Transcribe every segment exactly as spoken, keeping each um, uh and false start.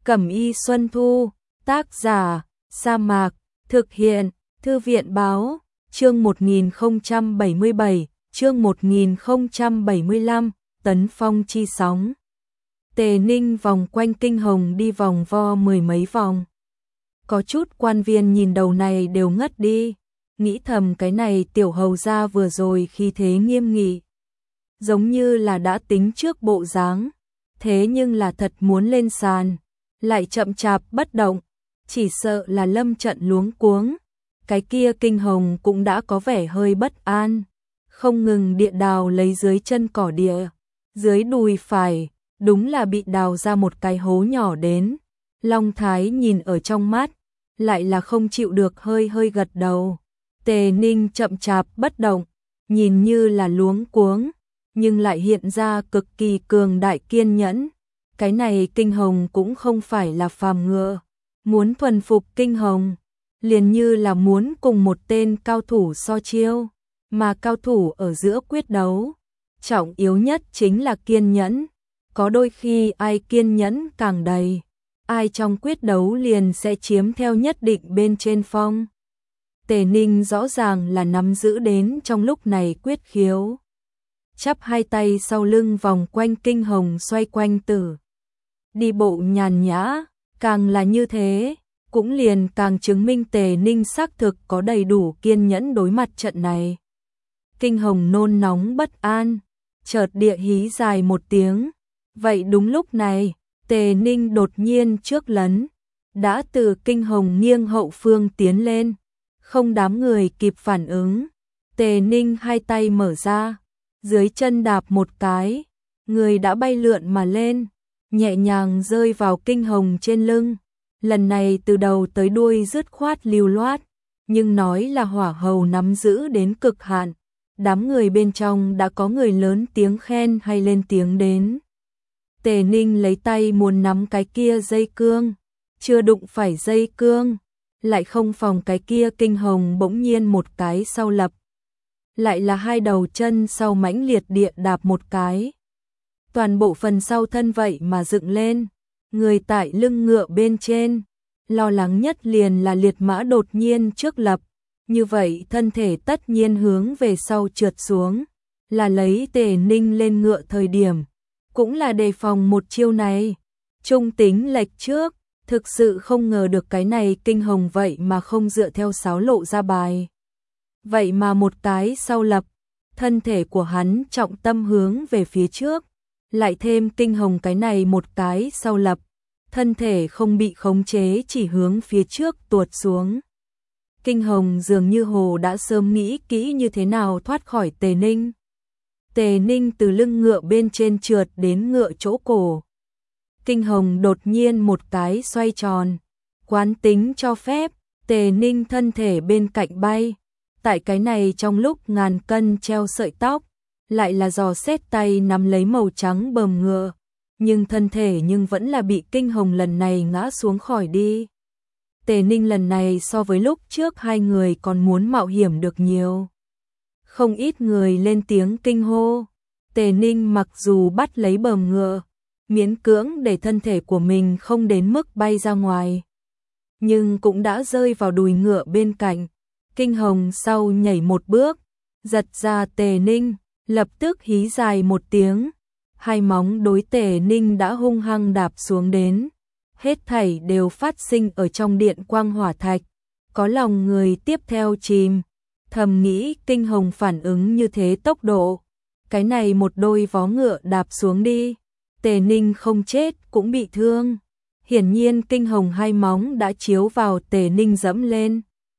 Cẩm y Xuân Thu, tác giả, Sa Mạc, thực hiện, Thư viện báo, chương một nghìn không trăm bảy mươi bảy, chương một nghìn không trăm bảy mươi lăm, Tấn Phong chi sóng. Tề Ninh vòng quanh Kinh Hồng đi vòng vo mười mấy vòng. Có chút quan viên nhìn đầu này đều ngất đi, nghĩ thầm cái này tiểu hầu gia vừa rồi khi thế nghiêm nghị. Giống như là đã tính trước bộ dáng, thế nhưng là thật muốn lên sàn, lại chậm chạp bất động, chỉ sợ là lâm trận luống cuống. Cái kia Kinh Hồng cũng đã có vẻ hơi bất an, không ngừng địa đào lấy dưới chân cỏ địa, dưới đùi phải, đúng là bị đào ra một cái hố nhỏ đến. Long Thái nhìn ở trong mắt, lại là không chịu được hơi hơi gật đầu. Tề Ninh chậm chạp bất động, nhìn như là luống cuống, nhưng lại hiện ra cực kỳ cường đại kiên nhẫn. Cái này Kinh Hồng cũng không phải là phàm ngựa, muốn thuần phục Kinh Hồng, liền như là muốn cùng một tên cao thủ so chiêu, mà cao thủ ở giữa quyết đấu, trọng yếu nhất chính là kiên nhẫn. Có đôi khi ai kiên nhẫn càng đầy, ai trong quyết đấu liền sẽ chiếm theo nhất định bên trên phong. Tề Ninh rõ ràng là nắm giữ đến trong lúc này quyết khiếu. Chắp hai tay sau lưng vòng quanh Kinh Hồng xoay quanh tử. Đi bộ nhàn nhã, càng là như thế, cũng liền càng chứng minh Tề Ninh xác thực có đầy đủ kiên nhẫn đối mặt trận này. Kinh Hồng nôn nóng bất an, chợt địa hí dài một tiếng. Vậy đúng lúc này, Tề Ninh đột nhiên trước lấn, đã từ Kinh Hồng nghiêng hậu phương tiến lên, không đám người kịp phản ứng. Tề Ninh hai tay mở ra, dưới chân đạp một cái, người đã bay lượn mà lên, nhẹ nhàng rơi vào Kinh Hồng trên lưng. Lần này từ đầu tới đuôi dứt khoát lưu loát, nhưng nói là hỏa hầu nắm giữ đến cực hạn. Đám người bên trong đã có người lớn tiếng khen hay lên tiếng đến. Tề Ninh lấy tay muốn nắm cái kia dây cương, chưa đụng phải dây cương, lại không phòng cái kia Kinh Hồng bỗng nhiên một cái sau lập. Lại là hai đầu chân sau mãnh liệt địa đạp một cái. Toàn bộ phần sau thân vậy mà dựng lên, người tại lưng ngựa bên trên, lo lắng nhất liền là liệt mã đột nhiên trước lập, như vậy thân thể tất nhiên hướng về sau trượt xuống, là lấy Tề Ninh lên ngựa thời điểm, cũng là đề phòng một chiêu này. Trung tính lệch trước, thực sự không ngờ được cái này Kinh Hồng vậy mà không dựa theo sáo lộ ra bài. Vậy mà một cái sau lập, thân thể của hắn trọng tâm hướng về phía trước, lại thêm Kinh Hồng cái này một cái sau lập, thân thể không bị khống chế chỉ hướng phía trước tuột xuống. Kinh Hồng dường như hồ đã sớm nghĩ kỹ như thế nào thoát khỏi Tề Ninh. Tề Ninh từ lưng ngựa bên trên trượt đến ngựa chỗ cổ. Kinh Hồng đột nhiên một cái xoay tròn, quán tính cho phép, Tề Ninh thân thể bên cạnh bay. Tại cái này trong lúc ngàn cân treo sợi tóc, lại là dò xét tay nắm lấy màu trắng bờm ngựa, nhưng thân thể nhưng vẫn là bị Kinh Hồng lần này ngã xuống khỏi đi. Tề Ninh lần này so với lúc trước hai người còn muốn mạo hiểm được nhiều. Không ít người lên tiếng kinh hô. Tề Ninh mặc dù bắt lấy bờm ngựa, miễn cưỡng để thân thể của mình không đến mức bay ra ngoài, nhưng cũng đã rơi vào đùi ngựa bên cạnh. Kinh Hồng sau nhảy một bước, giật ra Tề Ninh, lập tức hí dài một tiếng, hai móng đối Tề Ninh đã hung hăng đạp xuống đến. Hết thảy đều phát sinh ở trong điện quang hỏa thạch, có lòng người tiếp theo chìm, thầm nghĩ Kinh Hồng phản ứng như thế tốc độ, cái này một đôi vó ngựa đạp xuống đi, Tề Ninh không chết cũng bị thương. Hiển nhiên Kinh Hồng hai móng đã chiếu vào Tề Ninh dẫm lên.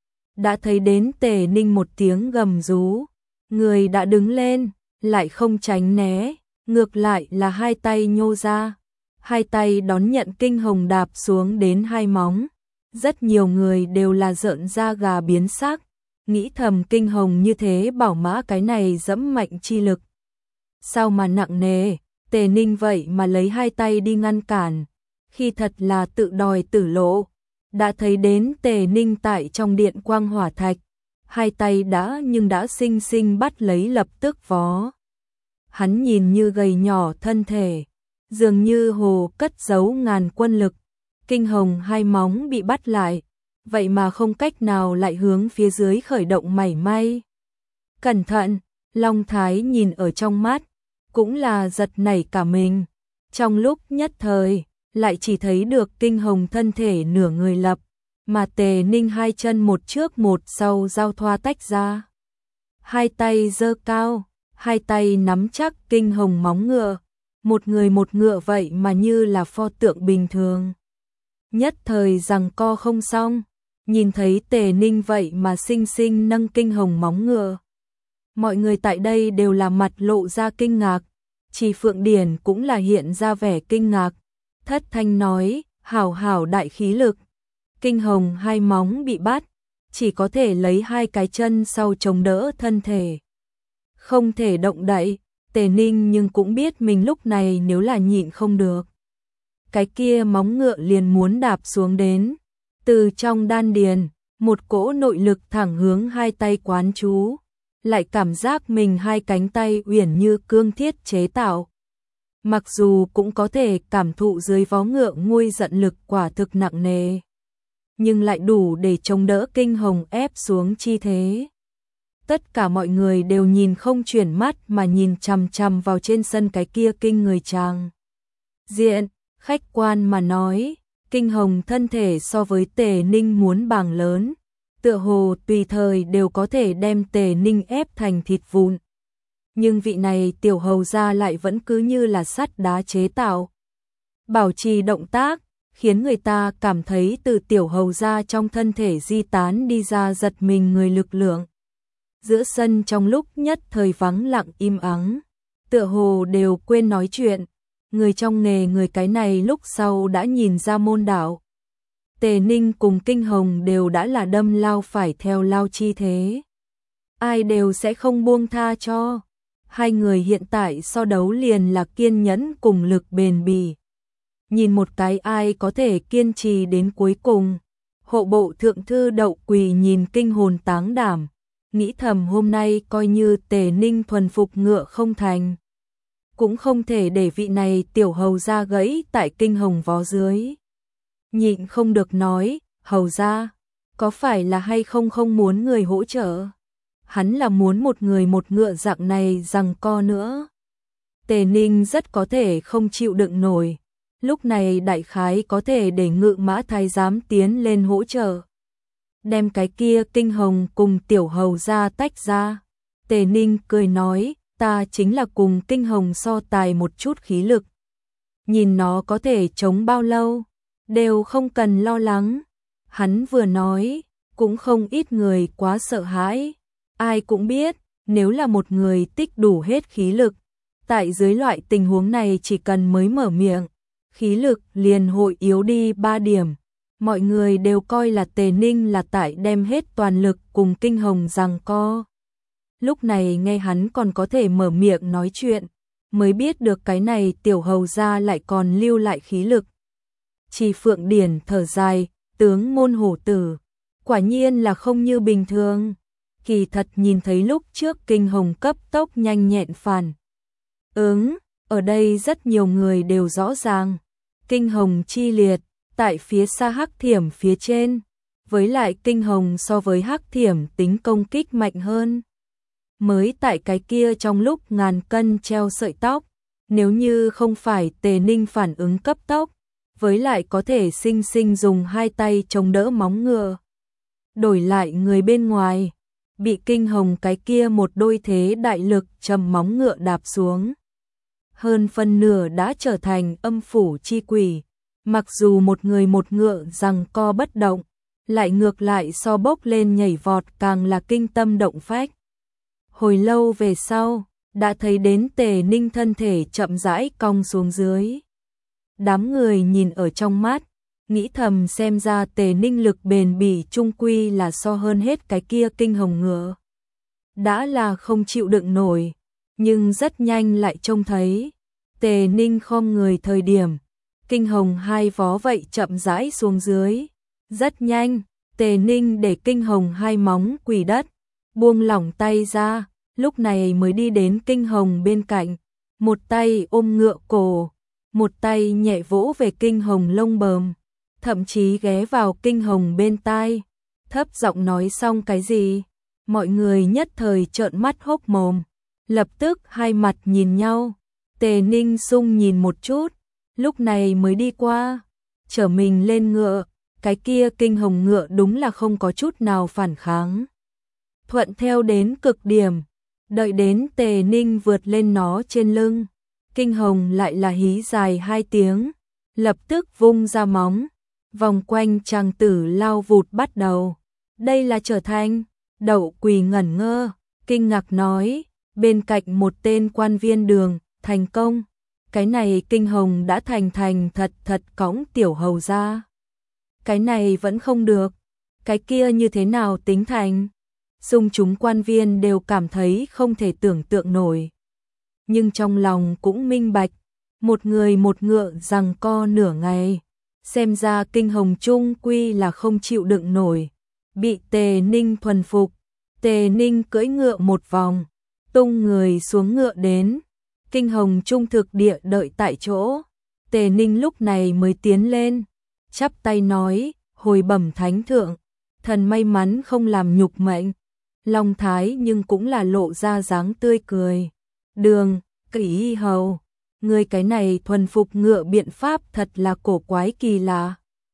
Đã thấy đến Tề Ninh một tiếng gầm rú, người đã đứng lên, lại không tránh né, ngược lại là hai tay nhô ra, hai tay đón nhận Kinh Hồng đạp xuống đến hai móng. Rất nhiều người đều là rợn da gà biến sắc, nghĩ thầm Kinh Hồng như thế bảo mã cái này dẫm mạnh chi lực, sao mà nặng nề. Tề Ninh vậy mà lấy hai tay đi ngăn cản, khi thật là tự đòi tử lộ. Đã thấy đến Tề Ninh tại trong điện quang hỏa thạch, hai tay đã nhưng đã xinh xinh bắt lấy lập tức vó. Hắn nhìn như gầy nhỏ thân thể, dường như hồ cất giấu ngàn quân lực, Kinh hồng hai móng bị bắt lại, vậy mà không cách nào lại hướng phía dưới khởi động mảy may. Cẩn thận, Long Thái nhìn ở trong mắt, cũng là giật nảy cả mình. Trong lúc nhất thời, lại chỉ thấy được kinh hồng thân thể nửa người lập, mà Tề Ninh hai chân một trước một sau giao thoa tách ra. Hai tay giơ cao, hai tay nắm chắc kinh hồng móng ngựa, một người một ngựa vậy mà như là pho tượng bình thường. Nhất thời giằng co không xong, nhìn thấy Tề Ninh vậy mà xinh xinh nâng kinh hồng móng ngựa. Mọi người tại đây đều là mặt lộ ra kinh ngạc, chỉ Phượng Điển cũng là hiện ra vẻ kinh ngạc, thất thanh nói, hảo hảo đại khí lực. Kinh hồng hai móng bị bắt, chỉ có thể lấy hai cái chân sau chống đỡ thân thể. Không thể động đậy, Tề Ninh nhưng cũng biết mình lúc này nếu là nhịn không được. Cái kia móng ngựa liền muốn đạp xuống đến. Từ trong đan điền, một cỗ nội lực thẳng hướng hai tay quán chú, lại cảm giác mình hai cánh tay uyển như cương thiết chế tạo. Mặc dù cũng có thể cảm thụ dưới vó ngựa nguôi giận lực quả thực nặng nề, nhưng lại đủ để chống đỡ kinh hồng ép xuống chi thế. Tất cả mọi người đều nhìn không chuyển mắt mà nhìn chằm chằm vào trên sân cái kia kinh người chàng. Diện, khách quan mà nói, kinh hồng thân thể so với Tề Ninh muốn bằng lớn, tựa hồ tùy thời đều có thể đem Tề Ninh ép thành thịt vụn. Nhưng vị này tiểu hầu gia lại vẫn cứ như là sắt đá chế tạo. Bảo trì động tác, khiến người ta cảm thấy từ tiểu hầu gia trong thân thể di tán đi ra giật mình người lực lượng. Giữa sân trong lúc nhất thời vắng lặng im ắng, tựa hồ đều quên nói chuyện. Người trong nghề người cái này lúc sau đã nhìn ra môn đạo. Tề Ninh cùng kinh hồng đều đã là đâm lao phải theo lao chi thế. Ai đều sẽ không buông tha cho. Hai người hiện tại so đấu liền là kiên nhẫn cùng lực bền bỉ. Nhìn một cái ai có thể kiên trì đến cuối cùng. Hộ bộ thượng thư Đậu Quỳ nhìn kinh hồn táng đảm, nghĩ thầm hôm nay coi như Tề Ninh thuần phục ngựa không thành, cũng không thể để vị này tiểu hầu gia gãy tại kinh hồng vó dưới. Nhịn không được nói, hầu gia, có phải là hay không không muốn người hỗ trợ? Hắn là muốn một người một ngựa dạng này giằng co nữa. Tề Ninh rất có thể không chịu đựng nổi. Lúc này đại khái có thể để ngự mã thái giám tiến lên hỗ trợ, đem cái kia kinh hồng cùng tiểu hầu gia tách ra. Tề Ninh cười nói, ta chính là cùng kinh hồng so tài một chút khí lực. Nhìn nó có thể chống bao lâu, đều không cần lo lắng. Hắn vừa nói, cũng không ít người quá sợ hãi. Ai cũng biết, nếu là một người tích đủ hết khí lực, tại dưới loại tình huống này chỉ cần mới mở miệng, khí lực liền hội yếu đi ba điểm. Mọi người đều coi là Tề Ninh là tại đem hết toàn lực cùng kinh hồng giằng co. Lúc này nghe hắn còn có thể mở miệng nói chuyện, mới biết được cái này tiểu hầu gia lại còn lưu lại khí lực. Chỉ Phượng Điển thở dài, tướng môn hổ tử, quả nhiên là không như bình thường. Kỳ thật nhìn thấy lúc trước kinh hồng cấp tốc nhanh nhẹn phản ứng, ở đây rất nhiều người đều rõ ràng. Kinh hồng chi liệt, tại phía xa hắc thiểm phía trên, với lại kinh hồng so với hắc thiểm tính công kích mạnh hơn. Mới tại cái kia trong lúc ngàn cân treo sợi tóc, nếu như không phải Tề Ninh phản ứng cấp tốc, với lại có thể sinh sinh dùng hai tay chống đỡ móng ngựa. Đổi lại người bên ngoài, bị kinh hồng cái kia một đôi thế đại lực trầm móng ngựa đạp xuống. Hơn phân nửa đã trở thành âm phủ chi quỷ, mặc dù một người một ngựa giằng co bất động, lại ngược lại so bốc lên nhảy vọt càng là kinh tâm động phách. Hồi lâu về sau, đã thấy đến Tề Ninh thân thể chậm rãi cong xuống dưới. Đám người nhìn ở trong mắt, nghĩ thầm xem ra Tề Ninh lực bền bỉ trung quy là so hơn hết cái kia kinh hồng ngựa. Đã là không chịu đựng nổi, nhưng rất nhanh lại trông thấy Tề Ninh khom người thời điểm, kinh hồng hai vó vậy chậm rãi xuống dưới. Rất nhanh, Tề Ninh để kinh hồng hai móng quỳ đất, buông lỏng tay ra, lúc này mới đi đến kinh hồng bên cạnh, một tay ôm ngựa cổ, một tay nhẹ vỗ về kinh hồng lông bờm. thậm chí ghé vào Kinh Hồng bên tai, thấp giọng nói xong cái gì. Mọi người nhất thời trợn mắt hốc mồm, lập tức hai mặt nhìn nhau. Tề Ninh Sung nhìn một chút, lúc này mới đi qua, chở mình lên ngựa, cái kia Kinh Hồng ngựa đúng là không có chút nào phản kháng. Thuận theo đến cực điểm, đợi đến Tề Ninh vượt lên nó trên lưng, Kinh Hồng lại là hí dài hai tiếng, lập tức vung ra móng, vòng quanh chàng tử lao vụt bắt đầu. Đây là trở thành, Đậu Quỳ ngẩn ngơ, kinh ngạc nói, bên cạnh một tên quan viên đường, thành công. Cái này Kinh Hồng đã thành thành thật thật cõng tiểu hầu ra. Cái này vẫn không được, cái kia như thế nào tính thành? Xung chúng quan viên đều cảm thấy không thể tưởng tượng nổi. Nhưng trong lòng cũng minh bạch, một người một ngựa giằng co nửa ngày. Xem ra Kinh Hồng chung quy là không chịu đựng nổi. Bị Tề Ninh thuần phục, Tề Ninh cưỡi ngựa một vòng, tung người xuống ngựa đến. Kinh Hồng trung thực địa đợi tại chỗ. Tề Ninh lúc này mới tiến lên, chắp tay nói, hồi bẩm thánh thượng, thần may mắn không làm nhục mệnh. Long Thái nhưng cũng là lộ ra dáng tươi cười. Đường, Kỷ hầu, người cái này thuần phục ngựa biện pháp thật là cổ quái kỳ lạ.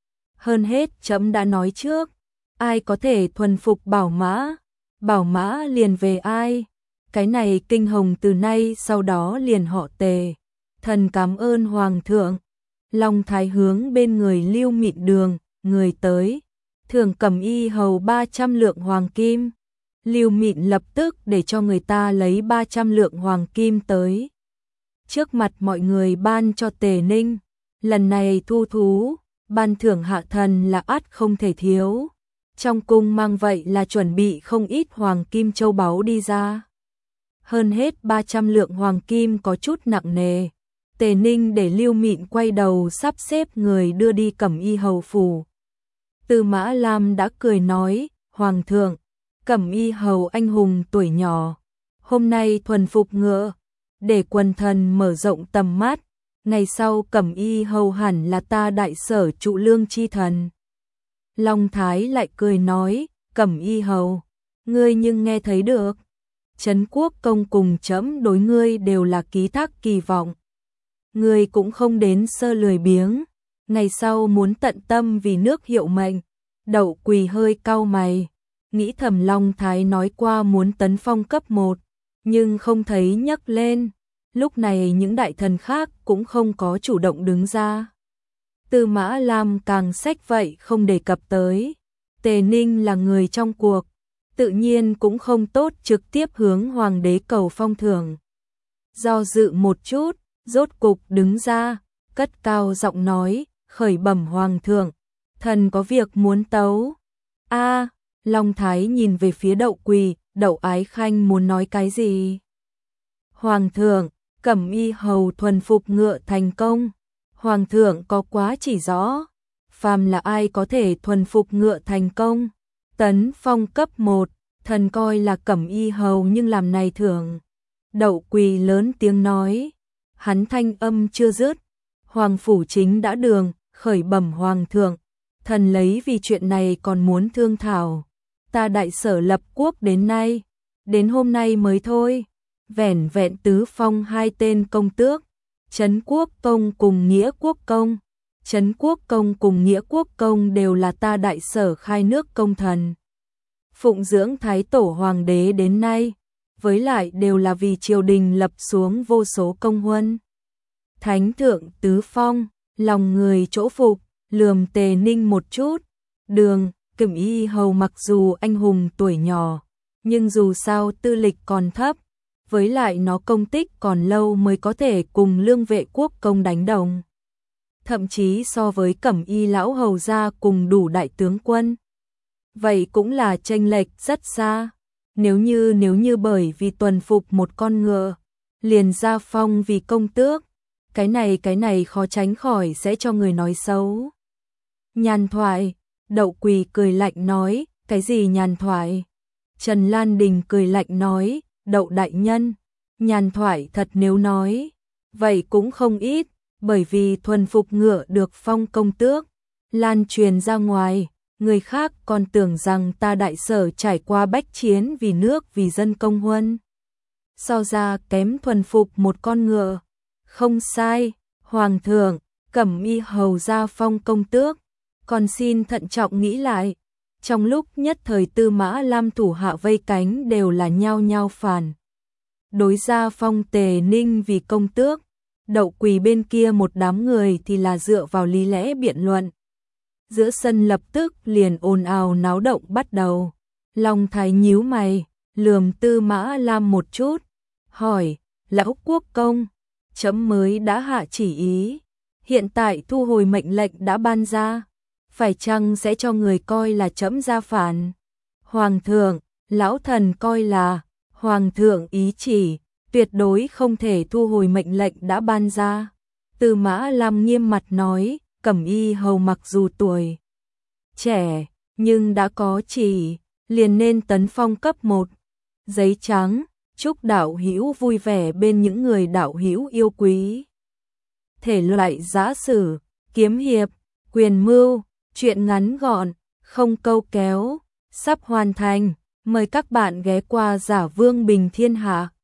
Hơn hết trẫm đã nói trước, ai có thể thuần phục bảo mã, bảo mã liền về ai. Cái này Kinh Hồng từ nay sau đó liền họ Tề. Thần cảm ơn Hoàng thượng. Long Thái hướng bên người Lưu Mịn Đường, người tới, thưởng Cẩm Y hầu ba trăm lượng hoàng kim. Lưu Mịn lập tức để cho người ta lấy ba trăm lượng hoàng kim tới. Trước mặt mọi người ban cho Tề Ninh, lần này thu thú, ban thưởng hạ thần là ắt không thể thiếu. Trong cung mang vậy là chuẩn bị không ít hoàng kim châu báu đi ra. Hơn hết ba trăm lượng hoàng kim có chút nặng nề. Tề Ninh để Lưu Mịn quay đầu sắp xếp người đưa đi Cẩm Y hầu phủ. Tư Mã Lam đã cười nói, Hoàng thượng, Cẩm Y hầu anh hùng tuổi nhỏ, hôm nay thuần phục ngựa, để quần thần mở rộng tầm mắt, ngày sau Cẩm Y hầu hẳn là ta đại sở trụ lương chi thần. Long Thái lại cười nói, Cẩm Y hầu, ngươi nhưng nghe thấy được, Trấn Quốc công cùng trẫm đối ngươi đều là ký thác kỳ vọng. Ngươi cũng không đến sơ lười biếng, ngày sau muốn tận tâm vì nước hiệu mệnh. Đậu Quỳ hơi cau mày, nghĩ thầm Long Thái nói qua muốn tấn phong cấp một, nhưng không thấy nhắc lên. Lúc này những đại thần khác cũng không có chủ động đứng ra. Tư Mã Lam càng sách vậy không đề cập tới. Tề Ninh là người trong cuộc, tự nhiên cũng không tốt trực tiếp hướng hoàng đế cầu phong thưởng. Do dự một chút, rốt cục đứng ra, cất cao giọng nói, khởi bẩm hoàng thượng, thần có việc muốn tấu. A, Long Thái nhìn về phía Đậu Quỳ, Đậu Ái Khanh muốn nói cái gì? Hoàng thượng, Cẩm Y hầu thuần phục ngựa thành công. Hoàng thượng có quá chỉ rõ, phàm là ai có thể thuần phục ngựa thành công, tấn phong cấp một, thần coi là Cẩm Y hầu nhưng làm này thưởng. Đậu Quỳ lớn tiếng nói, hắn thanh âm chưa dứt, hoàng phủ chính đã đường, khởi bẩm hoàng thượng, thần lấy vì chuyện này còn muốn thương thảo. Ta đại sở lập quốc đến nay, đến hôm nay mới thôi, vẻn vẹn tứ phong hai tên công tước, Trấn Quốc công cùng Nghĩa Quốc công. Trấn Quốc công cùng Nghĩa Quốc công đều là ta đại sở khai nước công thần, phụng dưỡng thái tổ hoàng đế đến nay, với lại đều là vì triều đình lập xuống vô số công huân. Thánh thượng tứ phong, lòng người chỗ phục, lườm Tề Ninh một chút. Đường, Cẩm Y hầu mặc dù anh hùng tuổi nhỏ, nhưng dù sao tư lịch còn thấp, với lại nó công tích còn lâu mới có thể cùng Lương Vệ Quốc công đánh đồng. Thậm chí so với Cẩm Y lão hầu gia cùng đủ đại tướng quân, vậy cũng là chênh lệch rất xa. Nếu như nếu như bởi vì tuần phục một con ngựa, liền ra phong vì công tước, cái này cái này khó tránh khỏi sẽ cho người nói xấu. Nhàn thoại, Đậu Quỳ cười lạnh nói, cái gì nhàn thoại? Trần Lan Đình cười lạnh nói, Đậu đại nhân, nhàn thoại thật nếu nói, vậy cũng không ít, bởi vì thuần phục ngựa được phong công tước, lan truyền ra ngoài, người khác còn tưởng rằng ta đại sở trải qua bách chiến vì nước vì dân công huân. So ra kém thuần phục một con ngựa. Không sai, Hoàng thượng, Cẩm Y hầu ra phong công tước, còn xin thận trọng nghĩ lại. Trong lúc nhất thời Tư Mã Lam thủ hạ vây cánh đều là nhao nhao phản. Đối gia phong Tề Ninh vì công tước, Đậu Quỳ bên kia một đám người thì là dựa vào lý lẽ biện luận. Giữa sân lập tức liền ồn ào náo động bắt đầu. Long Thái nhíu mày, lườm Tư Mã Lam một chút, hỏi, lão quốc công, chấm mới đã hạ chỉ ý, hiện tại thu hồi mệnh lệnh đã ban ra, phải chăng sẽ cho người coi là chấm ra phản? Hoàng thượng, lão thần coi là, Hoàng thượng ý chỉ, tuyệt đối không thể thu hồi mệnh lệnh đã ban ra. Tư Mã Lam nghiêm mặt nói, Cẩm Y hầu mặc dù tuổi trẻ, nhưng đã có chỉ, liền nên tấn phong cấp một. Giấy trắng, chúc đạo hữu vui vẻ bên những người đạo hữu yêu quý. Thể loại giã sử, kiếm hiệp, quyền mưu, truyện ngắn gọn, không câu kéo, sắp hoàn thành. Mời các bạn ghé qua Giả Vương Bình Thiên Hạ.